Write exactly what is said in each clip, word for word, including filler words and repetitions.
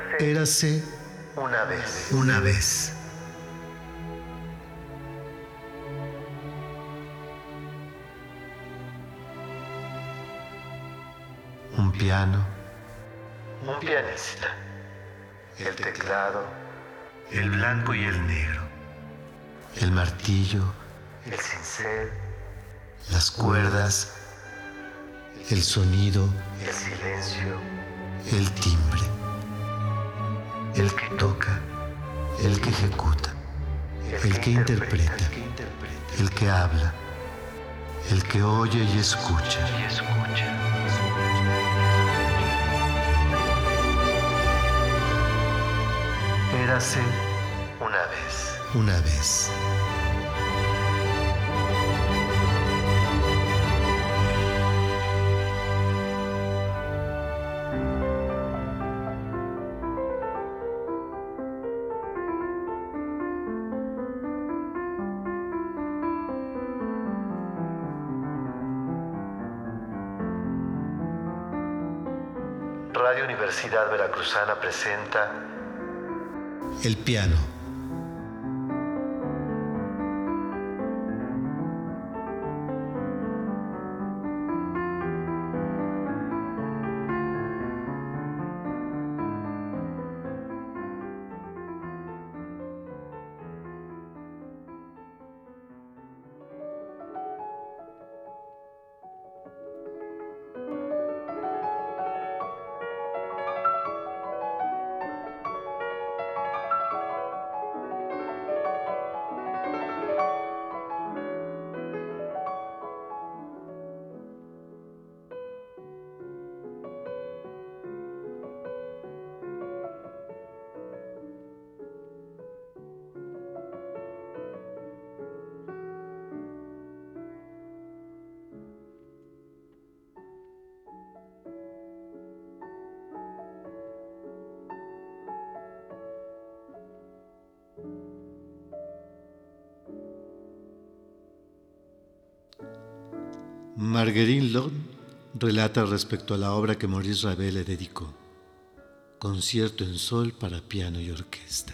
Érase una vez. una vez. Un piano, Un pianista. El teclado. el blanco y el negro, el martillo, El cincel. las cuerdas, el sonido, El silencio. el timbre, el que toca, el que ejecuta, el que interpreta, el que habla, el que oye y escucha. Y escucha. Érase una vez. Una vez. Radio Universidad Veracruzana presenta El piano. Marguerite Long relata respecto a la obra que Maurice Ravel le dedicó: Concierto en sol para piano y orquesta.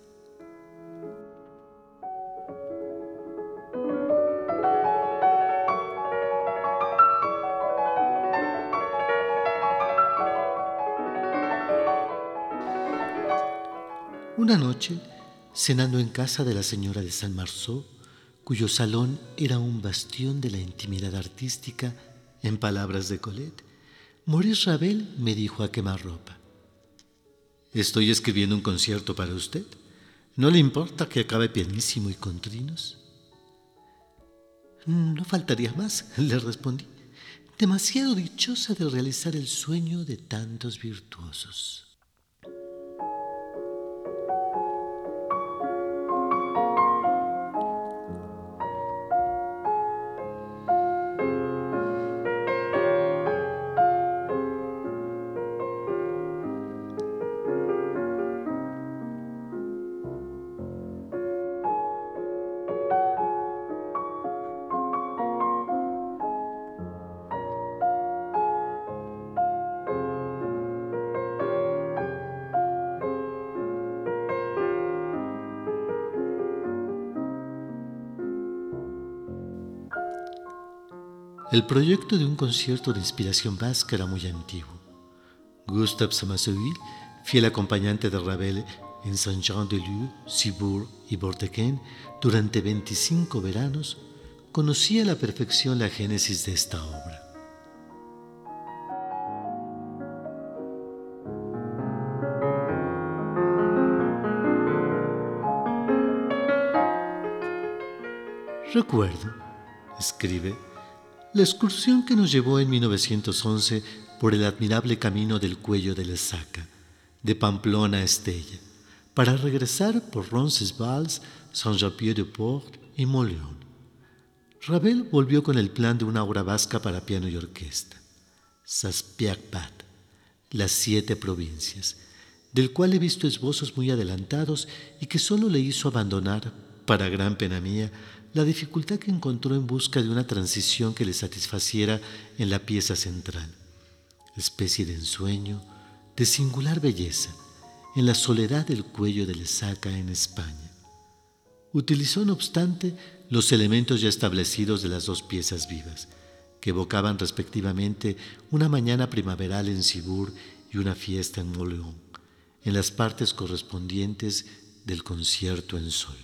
Una noche, cenando en casa de la señora de Saint Marceau, cuyo salón era un bastión de la intimidad artística, en palabras de Colette, Maurice Ravel me dijo a quemarropa: «Estoy escribiendo un concierto para usted. ¿No le importa que acabe pianísimo y con trinos?» «No faltaría más», le respondí, demasiado dichosa de realizar el sueño de tantos virtuosos. El proyecto de un concierto de inspiración vasca era muy antiguo. Gustave Samassoïl, fiel acompañante de Ravel en Saint-Jean-de-Luz, Cibourg y Vortequén durante veinticinco veranos, conocía a la perfección la génesis de esta obra. Recuerdo, escribe, la excursión que nos llevó en mil novecientos once por el admirable camino del Cuello de Lesaca, de Pamplona a Estella, para regresar por Roncesvalles, Saint-Jean-Pied-de-Port y Montleón. Ravel volvió con el plan de una obra vasca para piano y orquesta, Saspiac-Bat, las siete provincias, del cual he visto esbozos muy adelantados y que solo le hizo abandonar, para gran pena mía, la dificultad que encontró en busca de una transición que le satisfaciera en la pieza central, especie de ensueño, de singular belleza, en la soledad del cuello de Lesaca en España. Utilizó, no obstante, los elementos ya establecidos de las dos piezas vivas, que evocaban respectivamente una mañana primaveral en Cibourg y una fiesta en Moléon, en las partes correspondientes del concierto en sol.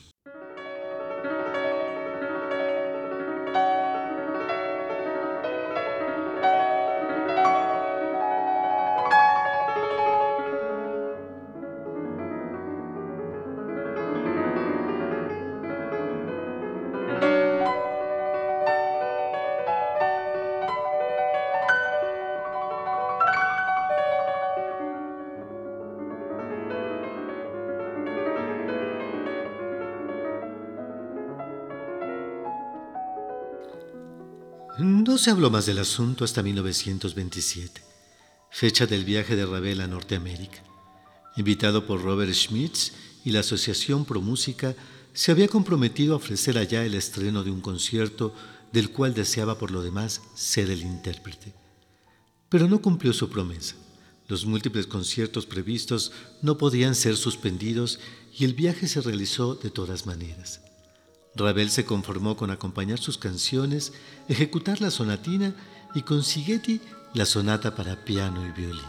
No se habló más del asunto hasta mil novecientos veintisiete, fecha del viaje de Ravel a Norteamérica. Invitado por Robert Schmitz y la Asociación Pro Música, se había comprometido a ofrecer allá el estreno de un concierto del cual deseaba por lo demás ser el intérprete. Pero no cumplió su promesa. Los múltiples conciertos previstos no podían ser suspendidos y el viaje se realizó de todas maneras. Ravel se conformó con acompañar sus canciones, ejecutar la sonatina y con Sigeti la sonata para piano y violín.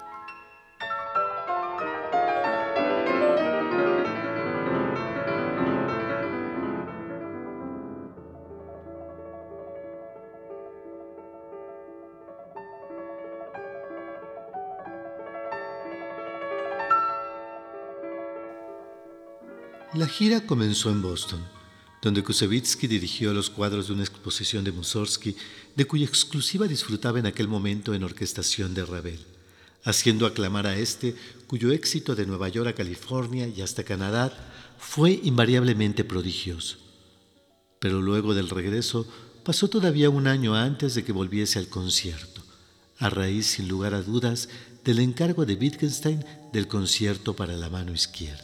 La gira comenzó en Boston, donde Koussevitzky dirigió los cuadros de una exposición de Mussorgsky, de cuya exclusiva disfrutaba en aquel momento en orquestación de Ravel, haciendo aclamar a este, cuyo éxito de Nueva York a California y hasta Canadá fue invariablemente prodigioso. Pero luego del regreso pasó todavía un año antes de que volviese al concierto, a raíz, sin lugar a dudas, del encargo de Wittgenstein del concierto para la mano izquierda.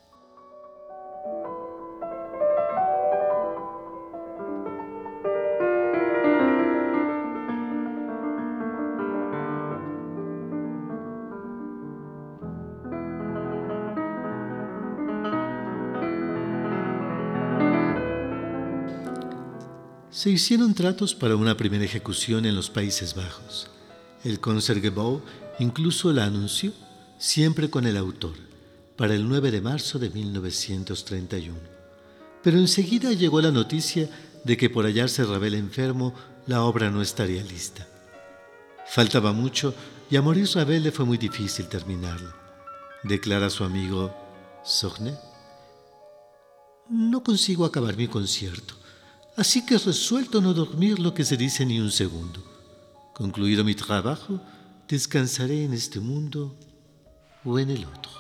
Se hicieron tratos para una primera ejecución en los Países Bajos. El Concertgebouw incluso la anunció, siempre con el autor, para el nueve de marzo de mil novecientos treinta y uno. Pero enseguida llegó la noticia de que por hallarse Ravel enfermo, la obra no estaría lista. Faltaba mucho y a Maurice Ravel le fue muy difícil terminarla. Declara su amigo Sornet: «No consigo acabar mi concierto. Así que resuelto no dormir lo que se dice ni un segundo. Concluido mi trabajo, descansaré en este mundo o en el otro».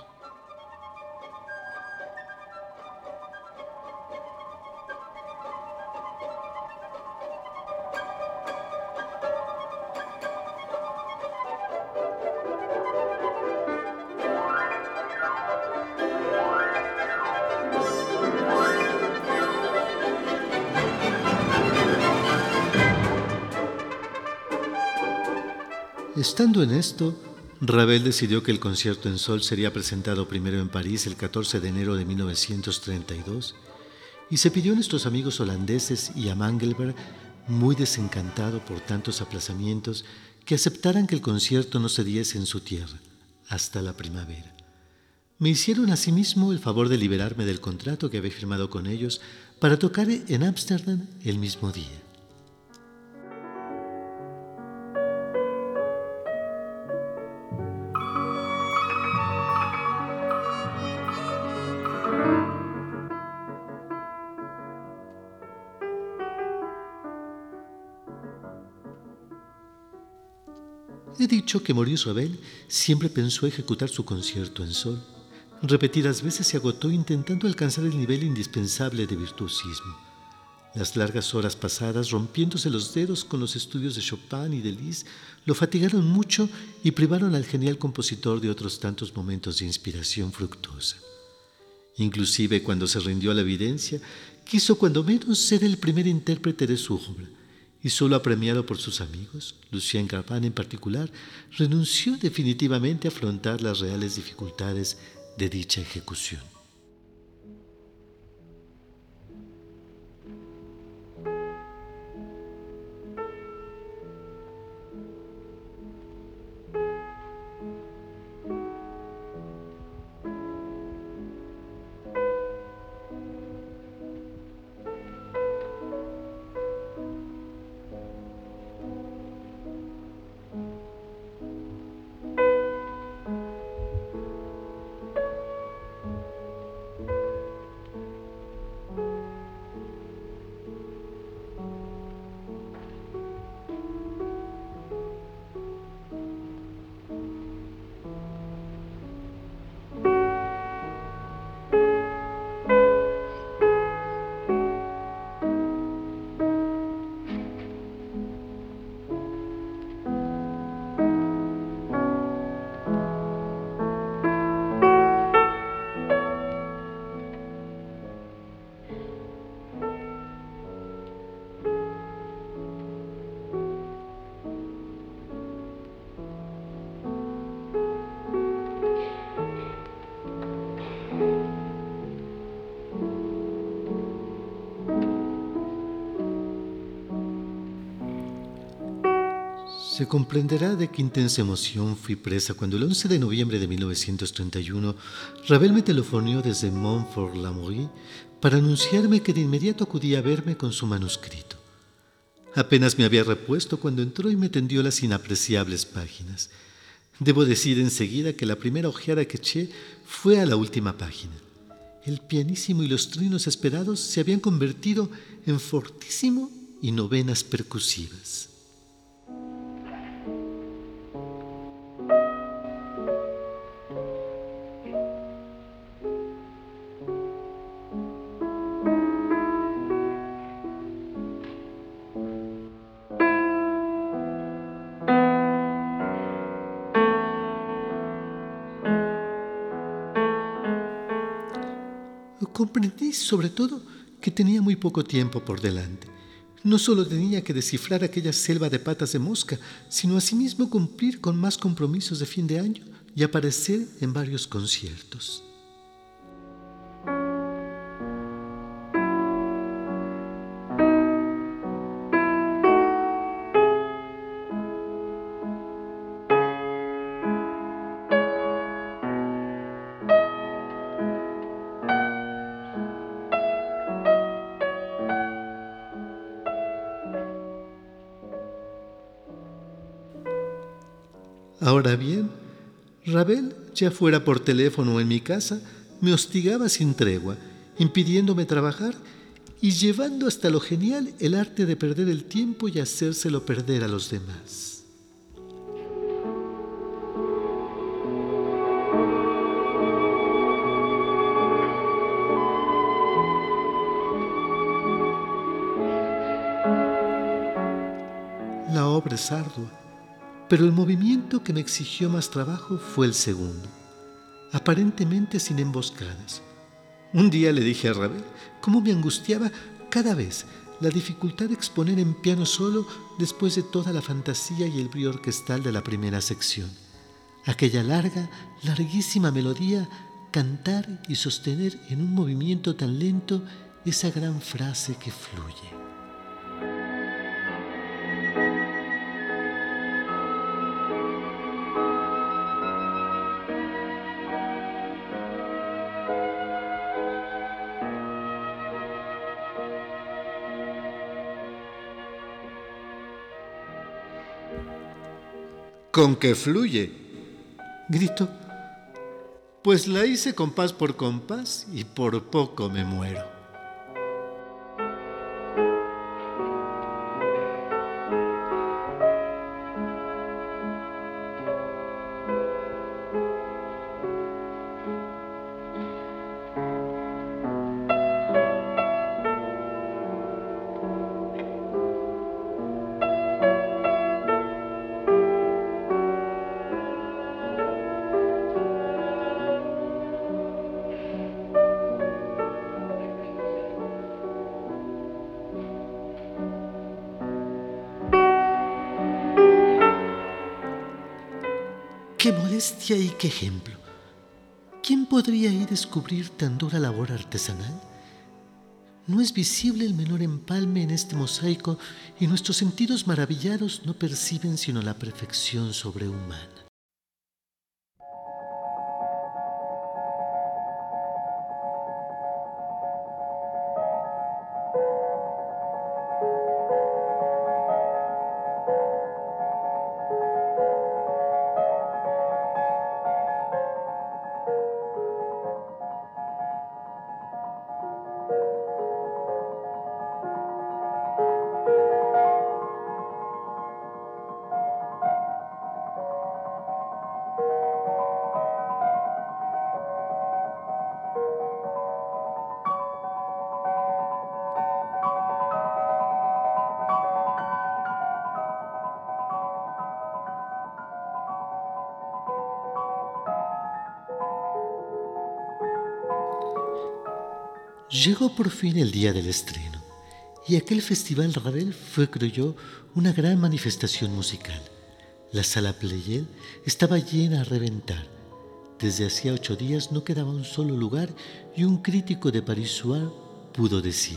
Estando en esto, Ravel decidió que el concierto en sol sería presentado primero en París el catorce de enero de mil novecientos treinta y dos y se pidió a nuestros amigos holandeses y a Mangelberg, muy desencantado por tantos aplazamientos, que aceptaran que el concierto no se diese en su tierra hasta la primavera. Me hicieron asimismo el favor de liberarme del contrato que había firmado con ellos para tocar en Ámsterdam el mismo día. He dicho que Maurice Ravel siempre pensó ejecutar su concierto en sol. Repetidas veces se agotó intentando alcanzar el nivel indispensable de virtuosismo. Las largas horas pasadas rompiéndose los dedos con los estudios de Chopin y de Liszt lo fatigaron mucho y privaron al genial compositor de otros tantos momentos de inspiración fructuosa. Inclusive cuando se rindió a la evidencia, quiso cuando menos ser el primer intérprete de su obra, y solo apremiado por sus amigos, Lucien Garbin en particular, renunció definitivamente a afrontar las reales dificultades de dicha ejecución. Se comprenderá de qué intensa emoción fui presa cuando el once de noviembre de mil novecientos treinta y uno Ravel me telefoneó desde Montfort-l'Amaury para anunciarme que de inmediato acudía a verme con su manuscrito. Apenas me había repuesto cuando entró y me tendió las inapreciables páginas. Debo decir enseguida que la primera ojeada que eché fue a la última página. El pianísimo y los trinos esperados se habían convertido en fortísimo y novenas percusivas. Comprendí, sobre todo, que tenía muy poco tiempo por delante. No solo tenía que descifrar aquella selva de patas de mosca, sino asimismo cumplir con más compromisos de fin de año y aparecer en varios conciertos. Ahora bien, Ravel, ya fuera por teléfono o en mi casa, me hostigaba sin tregua, impidiéndome trabajar y llevando hasta lo genial el arte de perder el tiempo y hacérselo perder a los demás. La obra es ardua, pero el movimiento que me exigió más trabajo fue el segundo, aparentemente sin emboscadas. Un día le dije a Ravel cómo me angustiaba cada vez la dificultad de exponer en piano solo después de toda la fantasía y el brío orquestal de la primera sección. Aquella larga, larguísima melodía, cantar y sostener en un movimiento tan lento esa gran frase que fluye. ¿Con qué fluye? Gritó. Pues la hice compás por compás y por poco me muero. ¡Qué modestia y qué ejemplo! ¿Quién podría ahí descubrir tan dura labor artesanal? No es visible el menor empalme en este mosaico y nuestros sentidos maravillados no perciben sino la perfección sobrehumana. Llegó por fin el día del estreno, y aquel festival Ravel fue, creo yo, una gran manifestación musical. La sala Pleyel estaba llena a reventar. Desde hacía ocho días no quedaba un solo lugar y un crítico de Paris Soir pudo decir: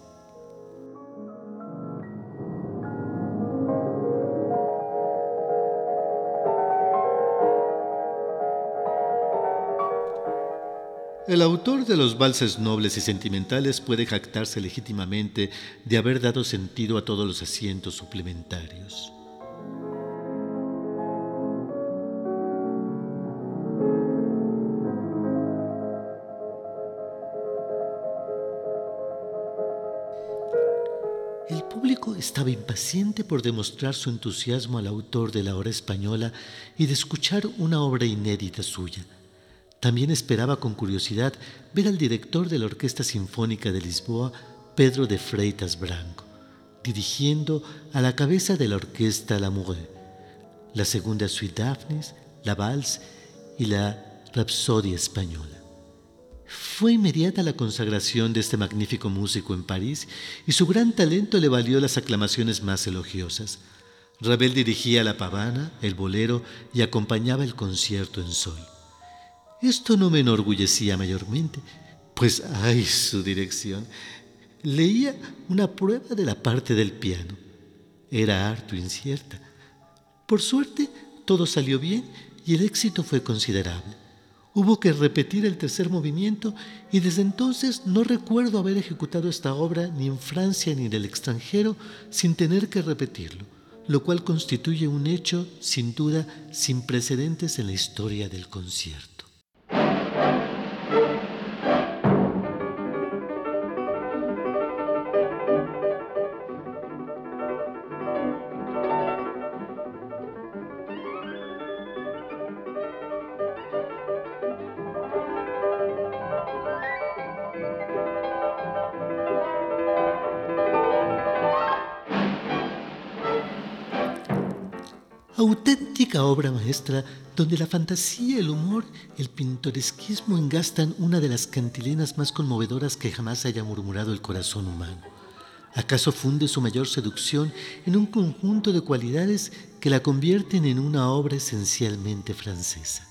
el autor de los valses nobles y sentimentales puede jactarse legítimamente de haber dado sentido a todos los asientos suplementarios. El público estaba impaciente por demostrar su entusiasmo al autor de la obra española y de escuchar una obra inédita suya. También esperaba con curiosidad ver al director de la Orquesta Sinfónica de Lisboa, Pedro de Freitas Branco, dirigiendo a la cabeza de la orquesta Lamoureux, la segunda suite Daphnis, la Vals y la Rapsodia española. Fue inmediata la consagración de este magnífico músico en París y su gran talento le valió las aclamaciones más elogiosas. Ravel dirigía la pavana, el bolero y acompañaba el concierto en sol. Esto no me enorgullecía mayormente, pues ¡ay, su dirección! Leía una prueba de la parte del piano. Era harto incierta. Por suerte, todo salió bien y el éxito fue considerable. Hubo que repetir el tercer movimiento y desde entonces no recuerdo haber ejecutado esta obra ni en Francia ni en el extranjero sin tener que repetirlo, lo cual constituye un hecho, sin duda, sin precedentes en la historia del concierto. Auténtica obra maestra donde la fantasía, el humor, el pintoresquismo engastan una de las cantilenas más conmovedoras que jamás haya murmurado el corazón humano. ¿Acaso funde su mayor seducción en un conjunto de cualidades que la convierten en una obra esencialmente francesa?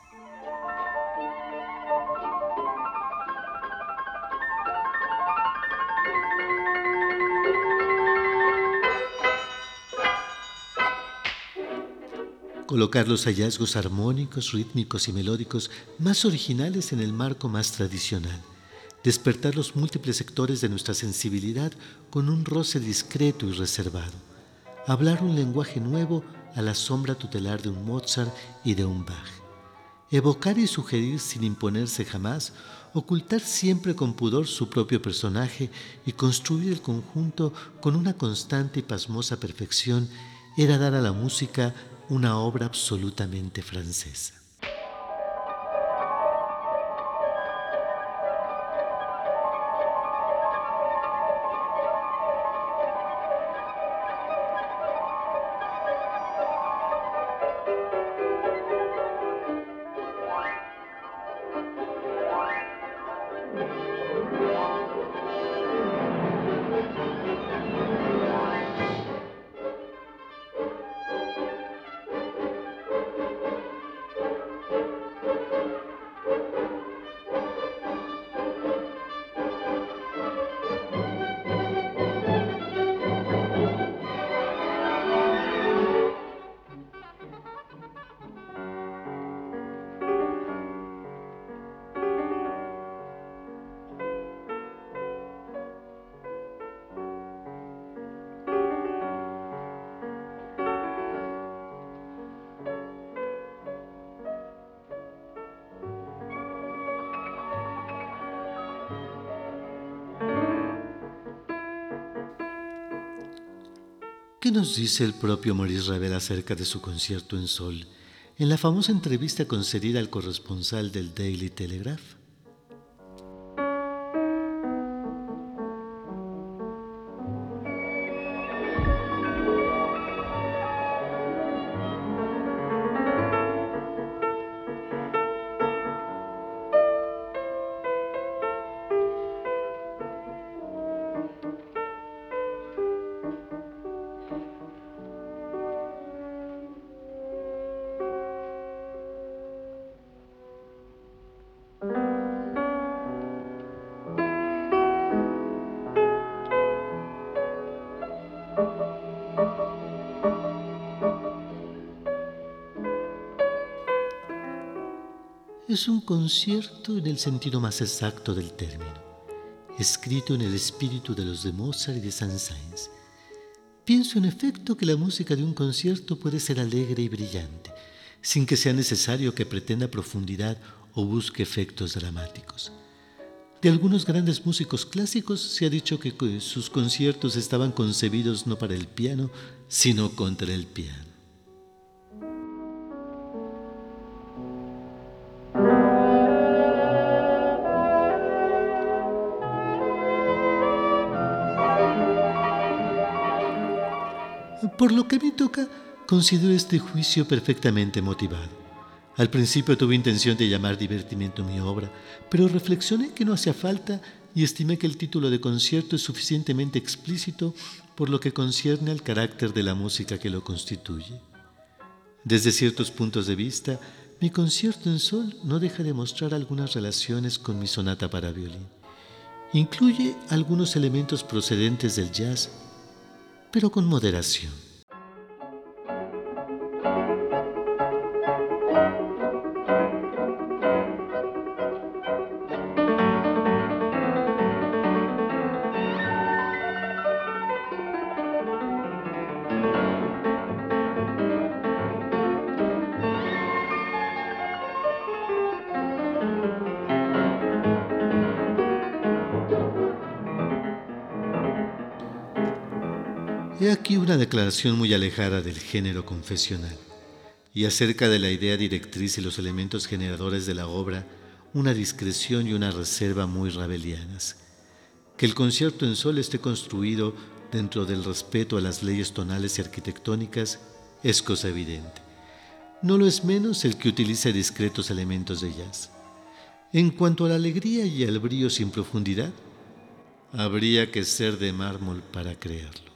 Colocar los hallazgos armónicos, rítmicos y melódicos más originales en el marco más tradicional. Despertar los múltiples sectores de nuestra sensibilidad con un roce discreto y reservado. Hablar un lenguaje nuevo a la sombra tutelar de un Mozart y de un Bach. Evocar y sugerir sin imponerse jamás, ocultar siempre con pudor su propio personaje y construir el conjunto con una constante y pasmosa perfección era dar a la música una obra absolutamente francesa. ¿Qué nos dice el propio Maurice Ravel acerca de su concierto en sol en la famosa entrevista concedida al corresponsal del Daily Telegraph? Es un concierto en el sentido más exacto del término, escrito en el espíritu de los de Mozart y de Saint-Saëns. Pienso en efecto que la música de un concierto puede ser alegre y brillante, sin que sea necesario que pretenda profundidad o busque efectos dramáticos. De algunos grandes músicos clásicos se ha dicho que sus conciertos estaban concebidos no para el piano, sino contra el piano. Por lo que me toca, considero este juicio perfectamente motivado. Al principio tuve intención de llamar divertimiento mi obra, pero reflexioné que no hacía falta y estimé que el título de concierto es suficientemente explícito por lo que concierne al carácter de la música que lo constituye. Desde ciertos puntos de vista, mi concierto en sol no deja de mostrar algunas relaciones con mi sonata para violín. Incluye algunos elementos procedentes del jazz, pero con moderación. He aquí una declaración muy alejada del género confesional, y acerca de la idea directriz y los elementos generadores de la obra, una discreción y una reserva muy ravelianas. Que el concierto en sol esté construido dentro del respeto a las leyes tonales y arquitectónicas es cosa evidente. No lo es menos el que utiliza discretos elementos de jazz. En cuanto a la alegría y al brillo sin profundidad, habría que ser de mármol para creerlo.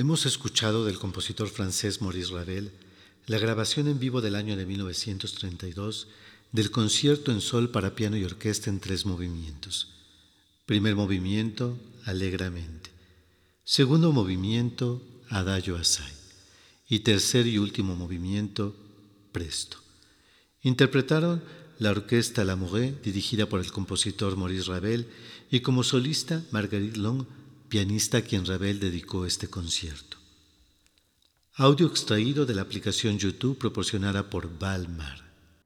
Hemos escuchado del compositor francés Maurice Ravel la grabación en vivo del año de mil novecientos treinta y dos del concierto en sol para piano y orquesta en tres movimientos. Primer movimiento, Alegramente. Segundo movimiento, Adagio assai. Y tercer y último movimiento, Presto. Interpretaron la orquesta Lamoureux, dirigida por el compositor Maurice Ravel, y como solista Marguerite Long, pianista a quien Ravel dedicó este concierto. Audio extraído de la aplicación YouTube proporcionada por Valmar.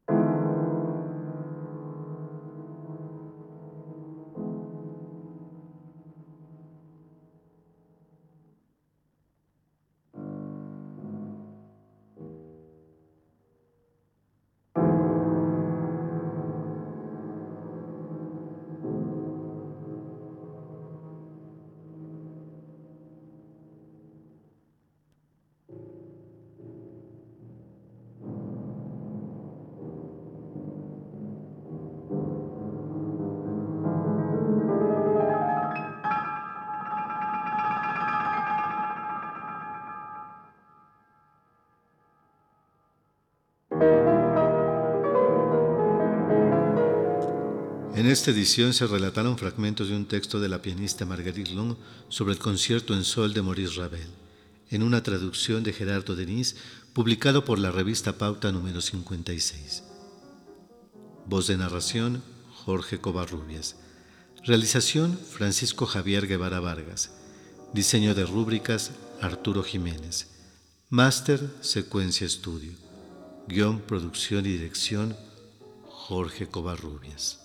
En esta edición se relataron fragmentos de un texto de la pianista Marguerite Long sobre el concierto en sol de Maurice Ravel, en una traducción de Gerardo Denis, publicado por la revista Pauta número cincuenta y seis. Voz de narración, Jorge Covarrubias. Realización, Francisco Javier Guevara Vargas. Diseño de rúbricas, Arturo Jiménez. Máster, Secuencia Estudio. Guión, producción y dirección, Jorge Covarrubias.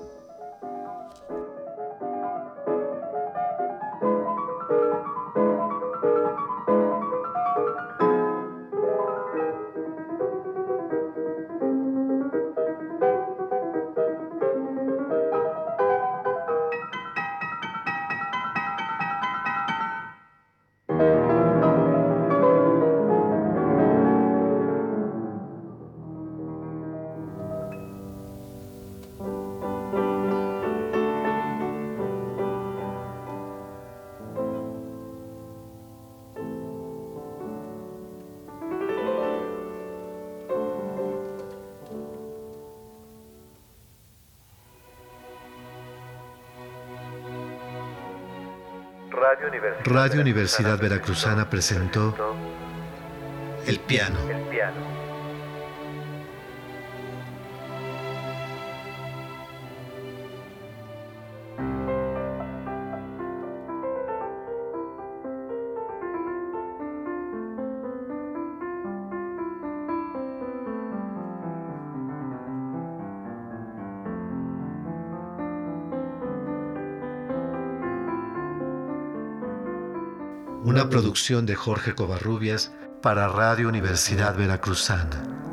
Radio Universidad, Radio Universidad Veracruzana presentó El piano. El piano. Una producción de Jorge Covarrubias para Radio Universidad Veracruzana.